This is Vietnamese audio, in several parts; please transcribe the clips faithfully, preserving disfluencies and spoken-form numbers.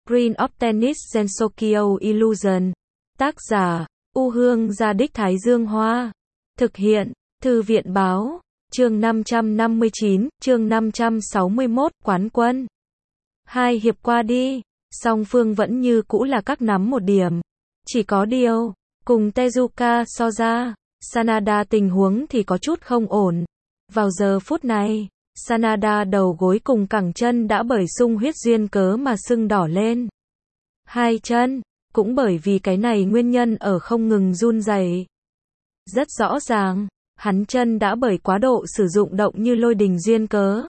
Screen of Tennis Gensokyo Illusion. Tác giả, U Hương Gia Đích Thái Dương Hoa. Thực hiện, Thư viện Báo. Chương năm trăm năm mươi chín, chương năm trăm sáu mươi mốt, Quán quân. Hai hiệp qua đi, song phương vẫn như cũ là các nắm một điểm. Chỉ có điều, cùng Tezuka so ra, Sanada tình huống thì có chút không ổn. Vào giờ phút này, Sanada đầu gối cùng cẳng chân đã bởi sung huyết duyên cớ mà sưng đỏ lên. Hai chân, cũng bởi vì cái này nguyên nhân ở không ngừng run rẩy. Rất rõ ràng, hắn chân đã bởi quá độ sử dụng động như lôi đình duyên cớ.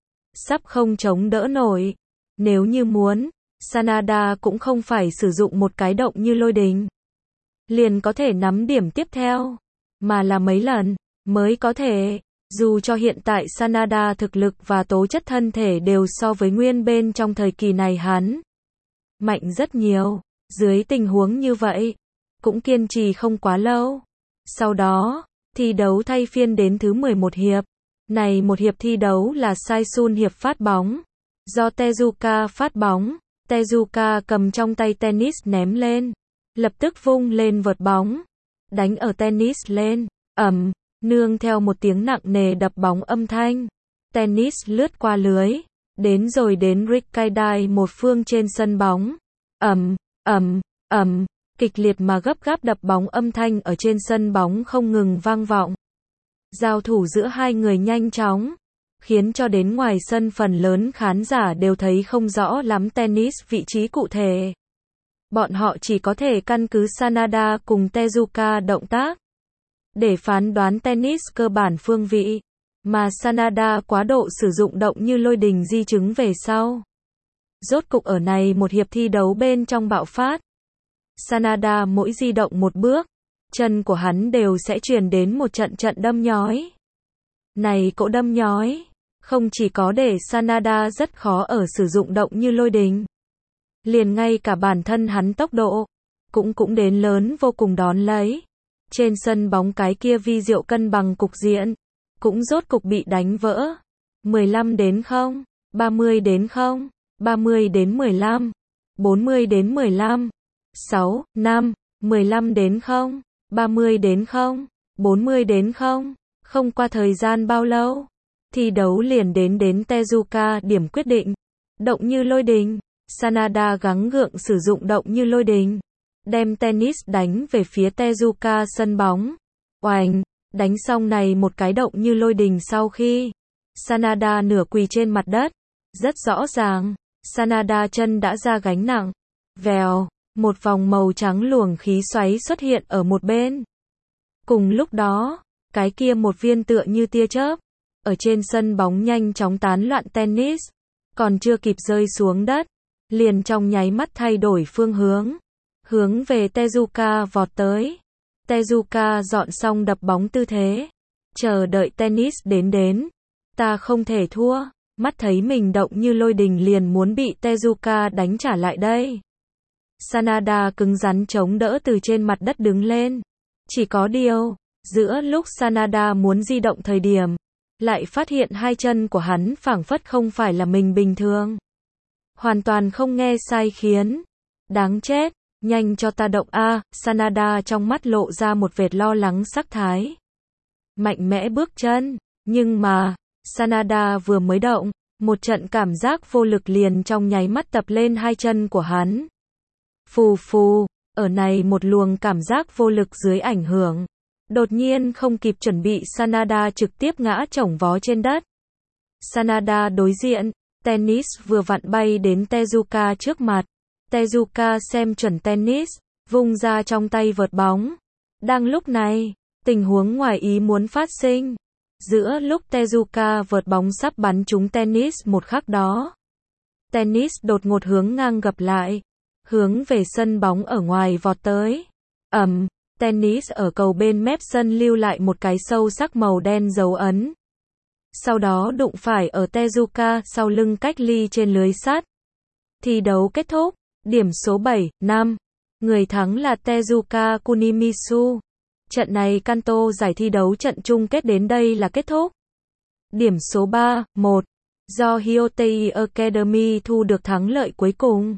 Sắp không chống đỡ nổi. Nếu như muốn, Sanada cũng không phải sử dụng một cái động như lôi đình liền có thể nắm điểm tiếp theo, mà là mấy lần mới có thể. Dù cho hiện tại Sanada thực lực và tố chất thân thể đều so với nguyên bên trong thời kỳ này hắn mạnh rất nhiều, dưới tình huống như vậy, cũng kiên trì không quá lâu. Sau đó, thi đấu thay phiên đến thứ mười một hiệp. Này một hiệp thi đấu là Saisun hiệp phát bóng. Do Tezuka phát bóng, Tezuka cầm trong tay tennis ném lên, lập tức vung lên vợt bóng, đánh ở tennis lên, ầm, nương theo một tiếng nặng nề đập bóng âm thanh. Tennis lướt qua lưới, đến rồi đến Rikkaidai một phương trên sân bóng. Ầm, ầm, ầm, kịch liệt mà gấp gáp đập bóng âm thanh ở trên sân bóng không ngừng vang vọng. Giao thủ giữa hai người nhanh chóng, khiến cho đến ngoài sân phần lớn khán giả đều thấy không rõ lắm tennis vị trí cụ thể. Bọn họ chỉ có thể căn cứ Sanada cùng Tezuka động tác để phán đoán tennis cơ bản phương vị, mà Sanada quá độ sử dụng động như lôi đình di chứng về sau. Rốt cục ở này một hiệp thi đấu bên trong bạo phát. Sanada mỗi di động một bước, chân của hắn đều sẽ truyền đến một trận trận đâm nhói. Này cỗ đâm nhói, không chỉ có để Sanada rất khó ở sử dụng động như lôi đình, liền ngay cả bản thân hắn tốc độ, cũng cũng đến lớn vô cùng đón lấy. Trên sân bóng cái kia vi diệu cân bằng cục diện, cũng rốt cục bị đánh vỡ. mười lăm đến không, ba mươi đến không, ba mươi đến mười lăm, bốn mươi đến mười lăm, sáu, năm, mười lăm đến không, ba mươi đến không, bốn mươi đến không. Không qua thời gian bao lâu, thi đấu liền đến đến Tezuka điểm quyết định. Động như lôi đình, Sanada gắng gượng sử dụng động như lôi đình, đem tennis đánh về phía Tezuka sân bóng. Oành, đánh xong này một cái động như lôi đình sau khi Sanada nửa quỳ trên mặt đất. Rất rõ ràng, Sanada chân đã ra gánh nặng. Vèo, một vòng màu trắng luồng khí xoáy xuất hiện ở một bên. Cùng lúc đó, cái kia một viên tựa như tia chớp ở trên sân bóng nhanh chóng tán loạn tennis, còn chưa kịp rơi xuống đất, liền trong nháy mắt thay đổi phương hướng, hướng về Tezuka vọt tới. Tezuka dọn xong đập bóng tư thế, chờ đợi tennis đến đến. Ta không thể thua, mắt thấy mình động như lôi đình liền muốn bị Tezuka đánh trả lại đây. Sanada cứng rắn chống đỡ từ trên mặt đất đứng lên. Chỉ có điều, giữa lúc Sanada muốn di động thời điểm, lại phát hiện hai chân của hắn phảng phất không phải là mình bình thường. Hoàn toàn không nghe sai khiến. Đáng chết, nhanh cho ta động a, Sanada trong mắt lộ ra một vệt lo lắng sắc thái. Mạnh mẽ bước chân, nhưng mà, Sanada vừa mới động, một trận cảm giác vô lực liền trong nháy mắt tập lên hai chân của hắn. Phù phù, ở này một luồng cảm giác vô lực dưới ảnh hưởng, đột nhiên không kịp chuẩn bị Sanada trực tiếp ngã chổng vó trên đất. Sanada đối diện, tennis vừa vặn bay đến Tezuka trước mặt. Tezuka xem chuẩn tennis, vung ra trong tay vợt bóng. Đang lúc này, tình huống ngoài ý muốn phát sinh. Giữa lúc Tezuka vợt bóng sắp bắn trúng tennis một khắc đó, tennis đột ngột hướng ngang gập lại, hướng về sân bóng ở ngoài vọt tới. Ầm, tennis ở cầu bên mép sân lưu lại một cái sâu sắc màu đen dấu ấn. Sau đó đụng phải ở Tezuka sau lưng cách ly trên lưới sắt. Thi đấu kết thúc, điểm số bảy, năm. Người thắng là Tezuka Kunimitsu. Trận này Kanto giải thi đấu trận chung kết đến đây là kết thúc. Điểm số ba, một. Do Hyotei Academy thu được thắng lợi cuối cùng.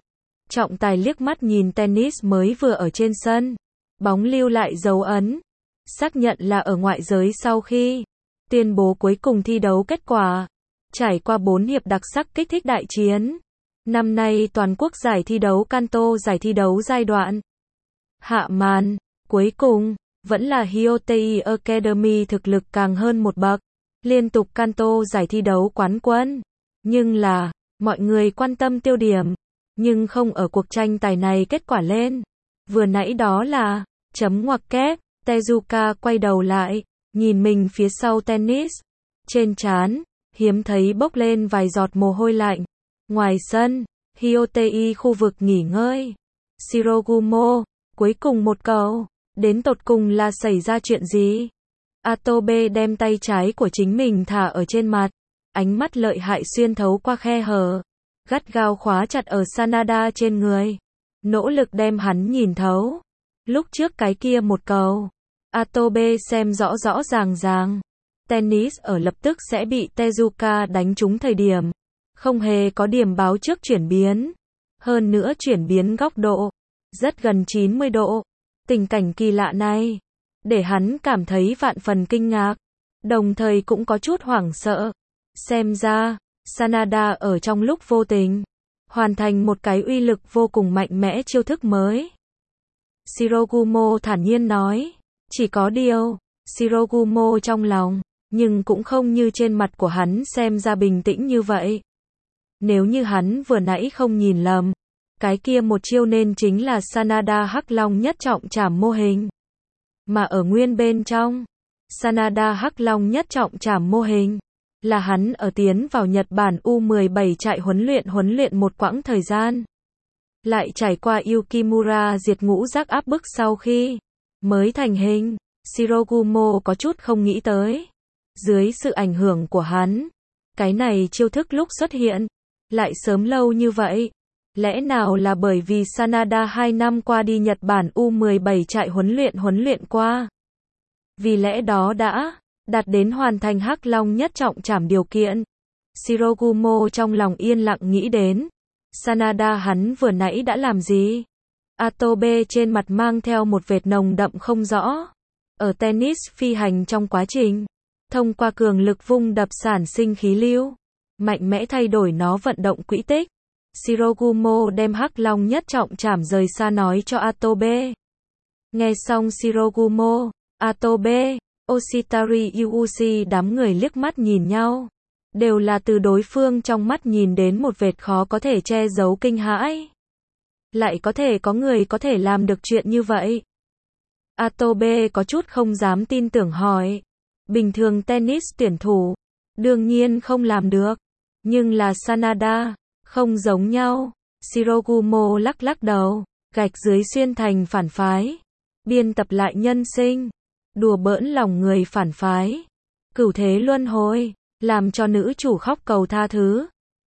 Trọng tài liếc mắt nhìn tennis mới vừa ở trên sân. Bóng lưu lại dấu ấn. Xác nhận là ở ngoại giới sau khi tuyên bố cuối cùng thi đấu kết quả. Trải qua bốn hiệp đặc sắc kích thích đại chiến. Năm nay toàn quốc giải thi đấu Kanto giải thi đấu giai đoạn hạ màn. Cuối cùng, vẫn là Hyotei Academy thực lực càng hơn một bậc. Liên tục Kanto giải thi đấu quán quân. Nhưng là, mọi người quan tâm tiêu điểm. Nhưng không ở cuộc tranh tài này kết quả lên. Vừa nãy đó là, chấm ngoặc kép, Tezuka quay đầu lại, nhìn mình phía sau tennis. Trên trán, hiếm thấy bốc lên vài giọt mồ hôi lạnh. Ngoài sân, Hyotei khu vực nghỉ ngơi. Shirogumo, cuối cùng một cầu. Đến tột cùng là xảy ra chuyện gì? Atobe đem tay trái của chính mình thả ở trên mặt. Ánh mắt lợi hại xuyên thấu qua khe hở. Gắt gao khóa chặt ở Sanada trên người. Nỗ lực đem hắn nhìn thấu. Lúc trước cái kia một cầu. Atobe xem rõ rõ ràng ràng. Tennis ở lập tức sẽ bị Tezuka đánh trúng thời điểm. Không hề có điểm báo trước chuyển biến. Hơn nữa chuyển biến góc độ. Rất gần chín mươi độ. Tình cảnh kỳ lạ này. Để hắn cảm thấy vạn phần kinh ngạc. Đồng thời cũng có chút hoảng sợ. Xem ra, Sanada ở trong lúc vô tình. Hoàn thành một cái uy lực vô cùng mạnh mẽ chiêu thức mới. Shirogumo thản nhiên nói. Chỉ có điều, Shirogumo trong lòng. Nhưng cũng không như trên mặt của hắn xem ra bình tĩnh như vậy. Nếu như hắn vừa nãy không nhìn lầm. Cái kia một chiêu nên chính là Sanada Hắc Long nhất trọng trảm mô hình. Mà ở nguyên bên trong, Sanada Hắc Long nhất trọng trảm mô hình, là hắn ở tiến vào Nhật Bản U mười bảy trại huấn luyện huấn luyện một quãng thời gian. Lại trải qua Yukimura diệt ngũ giác áp bức sau khi mới thành hình, Shirogumo có chút không nghĩ tới. Dưới sự ảnh hưởng của hắn, cái này chiêu thức lúc xuất hiện, lại sớm lâu như vậy. Lẽ nào là bởi vì Sanada hai năm qua đi Nhật Bản U mười bảy trại huấn luyện huấn luyện qua. Vì lẽ đó đã đạt đến hoàn thành Hắc Long nhất trọng trảm điều kiện. Shirogumo trong lòng yên lặng nghĩ đến. Sanada hắn vừa nãy đã làm gì? Atobe trên mặt mang theo một vệt nồng đậm không rõ. Ở tennis phi hành trong quá trình, thông qua cường lực vung đập sản sinh khí lưu, mạnh mẽ thay đổi nó vận động quỹ tích. Shirogumo đem Hắc Long nhất trọng trảm rời xa nói cho Atobe. Nghe xong Shirogumo, Atobe, Oshitari Yuuchi đám người liếc mắt nhìn nhau. Đều là từ đối phương trong mắt nhìn đến một vệt khó có thể che giấu kinh hãi. Lại có thể có người có thể làm được chuyện như vậy. Atobe có chút không dám tin tưởng hỏi. Bình thường tennis tuyển thủ, đương nhiên không làm được. Nhưng là Sanada, không giống nhau. Shirogumo lắc lắc đầu, gạch dưới xuyên thành phản phái. Biên tập lại nhân sinh. Đùa bỡn lòng người phản phái. Cửu thế luân hồi, làm cho nữ chủ khóc cầu tha thứ.